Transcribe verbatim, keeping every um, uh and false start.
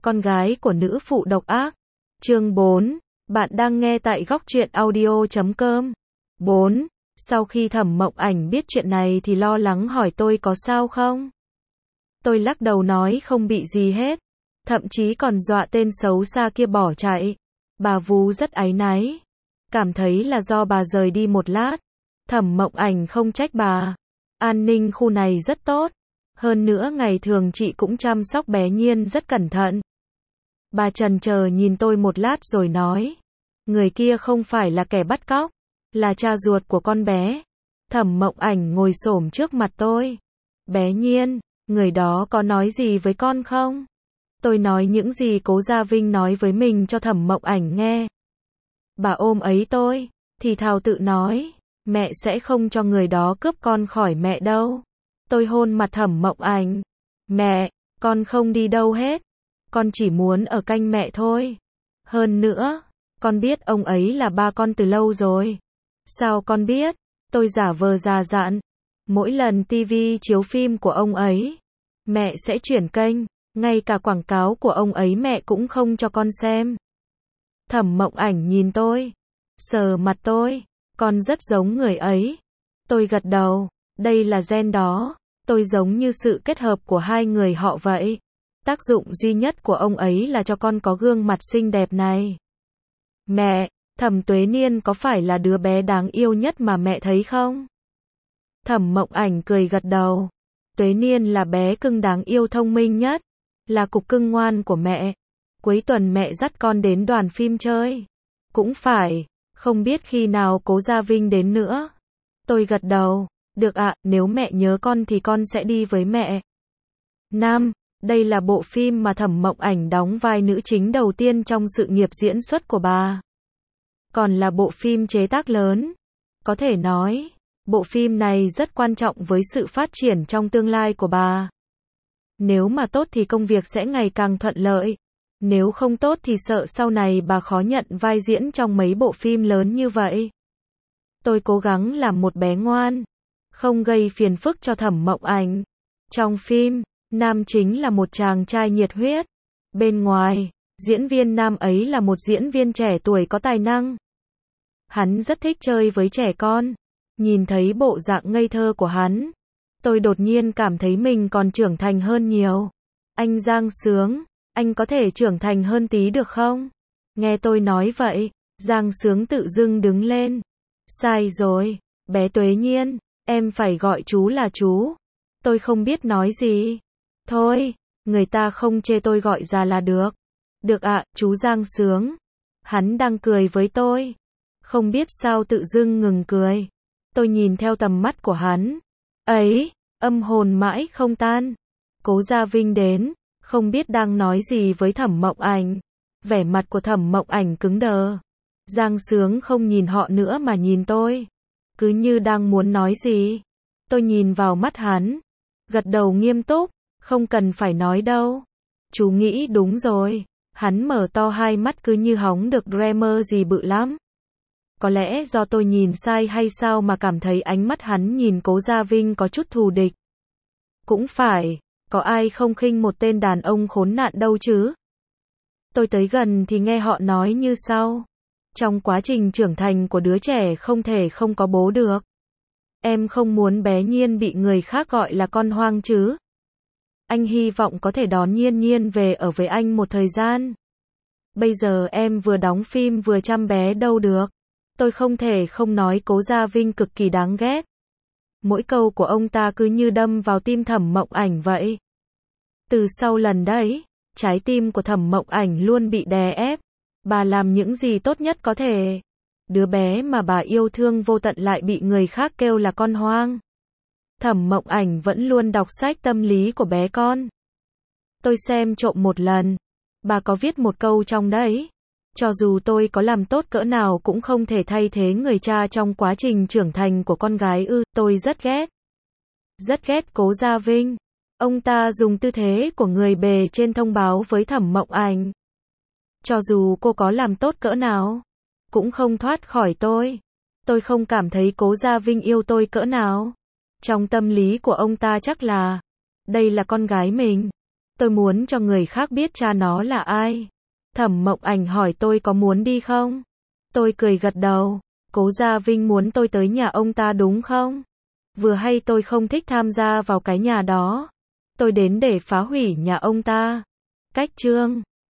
Con gái của nữ phụ độc ác. Chương bốn. Bạn đang nghe tại góc truyện audio chấm com. bốn. Sau khi Thẩm Mộng Ảnh biết chuyện này thì lo lắng hỏi tôi có sao không? Tôi lắc đầu nói không bị gì hết. Thậm chí còn dọa tên xấu xa kia bỏ chạy. Bà Vú rất áy náy. Cảm thấy là do bà rời đi một lát. Thẩm Mộng Ảnh không trách bà. An ninh khu này rất tốt. Hơn nữa ngày thường chị cũng chăm sóc bé Nhiên rất cẩn thận. Bà chần chờ nhìn tôi một lát rồi nói. Người kia không phải là kẻ bắt cóc, là cha ruột của con bé. Thẩm Mộng Ảnh ngồi xổm trước mặt tôi. Bé Nhiên, người đó có nói gì với con không? Tôi nói những gì Cố Gia Vinh nói với mình cho Thẩm Mộng Ảnh nghe. Bà ôm ấy tôi, thì thào tự nói, mẹ sẽ không cho người đó cướp con khỏi mẹ đâu. Tôi hôn mặt Thẩm Mộng Ảnh. Mẹ, con không đi đâu hết. Con chỉ muốn ở cạnh mẹ thôi. Hơn nữa, con biết ông ấy là ba con từ lâu rồi. Sao con biết? Tôi giả vờ già dặn. Mỗi lần tivi chiếu phim của ông ấy, mẹ sẽ chuyển kênh. Ngay cả quảng cáo của ông ấy mẹ cũng không cho con xem. Thẩm Mộng Ảnh nhìn tôi, sờ mặt tôi. Con rất giống người ấy. Tôi gật đầu. Đây là gen đó. Tôi giống như sự kết hợp của hai người họ vậy. Tác dụng duy nhất của ông ấy là cho con có gương mặt xinh đẹp này. Mẹ, Thẩm Tuế Niên có phải là đứa bé đáng yêu nhất mà mẹ thấy không? Thẩm Mộng Ảnh cười gật đầu. Tuế Niên là bé cưng đáng yêu thông minh nhất. Là cục cưng ngoan của mẹ. Cuối tuần mẹ dắt con đến đoàn phim chơi. Cũng phải, không biết khi nào Cố Gia Vinh đến nữa. Tôi gật đầu. Được ạ, nếu mẹ nhớ con thì con sẽ đi với mẹ. Nam, đây là bộ phim mà Thẩm Mộng Ảnh đóng vai nữ chính đầu tiên trong sự nghiệp diễn xuất của bà. Còn là bộ phim chế tác lớn. Có thể nói, bộ phim này rất quan trọng với sự phát triển trong tương lai của bà. Nếu mà tốt thì công việc sẽ ngày càng thuận lợi. Nếu không tốt thì sợ sau này bà khó nhận vai diễn trong mấy bộ phim lớn như vậy. Tôi cố gắng làm một bé ngoan, không gây phiền phức cho Thẩm Mộng Ảnh. Trong phim, nam chính là một chàng trai nhiệt huyết. Bên ngoài, diễn viên nam ấy là một diễn viên trẻ tuổi có tài năng. Hắn rất thích chơi với trẻ con. Nhìn thấy bộ dạng ngây thơ của hắn, tôi đột nhiên cảm thấy mình còn trưởng thành hơn nhiều. Anh Giang Sướng, anh có thể trưởng thành hơn tí được không? Nghe tôi nói vậy, Giang Sướng tự dưng đứng lên. Sai rồi, bé Tuế Nhiên, em phải gọi chú là chú. Tôi không biết nói gì. Thôi, người ta không chê tôi gọi già là được. Được ạ, chú Giang Sướng. Hắn đang cười với tôi. Không biết sao tự dưng ngừng cười. Tôi nhìn theo tầm mắt của hắn. Ấy, âm hồn mãi không tan. Cố Gia Vinh đến, không biết đang nói gì với Thẩm Mộng Ảnh. Vẻ mặt của Thẩm Mộng Ảnh cứng đờ. Giang Sướng không nhìn họ nữa mà nhìn tôi. Cứ như đang muốn nói gì. Tôi nhìn vào mắt hắn. Gật đầu nghiêm túc. Không cần phải nói đâu. Chú nghĩ đúng rồi. Hắn mở to hai mắt cứ như hóng được Dreamer gì bự lắm. Có lẽ do tôi nhìn sai hay sao mà cảm thấy ánh mắt hắn nhìn Cố Gia Vinh có chút thù địch. Cũng phải, có ai không khinh một tên đàn ông khốn nạn đâu chứ. Tôi tới gần thì nghe họ nói như sau. Trong quá trình trưởng thành của đứa trẻ không thể không có bố được. Em không muốn bé Nhiên bị người khác gọi là con hoang chứ. Anh hy vọng có thể đón Nhiên Nhiên về ở với anh một thời gian. Bây giờ em vừa đóng phim vừa chăm bé đâu được. Tôi không thể không nói Cố Gia Vinh cực kỳ đáng ghét. Mỗi câu của ông ta cứ như đâm vào tim Thẩm Mộng Ảnh vậy. Từ sau lần đấy, trái tim của Thẩm Mộng Ảnh luôn bị đè ép. Bà làm những gì tốt nhất có thể. Đứa bé mà bà yêu thương vô tận lại bị người khác kêu là con hoang. Thẩm Mộng Ảnh vẫn luôn đọc sách tâm lý của bé con. Tôi xem trộm một lần. Bà có viết một câu trong đấy. Cho dù tôi có làm tốt cỡ nào cũng không thể thay thế người cha trong quá trình trưởng thành của con gái ư, tôi rất ghét. Rất ghét Cố Gia Vinh. Ông ta dùng tư thế của người bề trên thông báo với Thẩm Mộng Ảnh. Cho dù cô có làm tốt cỡ nào, cũng không thoát khỏi tôi. Tôi không cảm thấy Cố Gia Vinh yêu tôi cỡ nào. Trong tâm lý của ông ta chắc là, đây là con gái mình. Tôi muốn cho người khác biết cha nó là ai. Thẩm Mộng Ảnh hỏi tôi có muốn đi không? Tôi cười gật đầu. Cố Gia Vinh muốn tôi tới nhà ông ta đúng không? Vừa hay tôi không thích tham gia vào cái nhà đó. Tôi đến để phá hủy nhà ông ta. Cách chương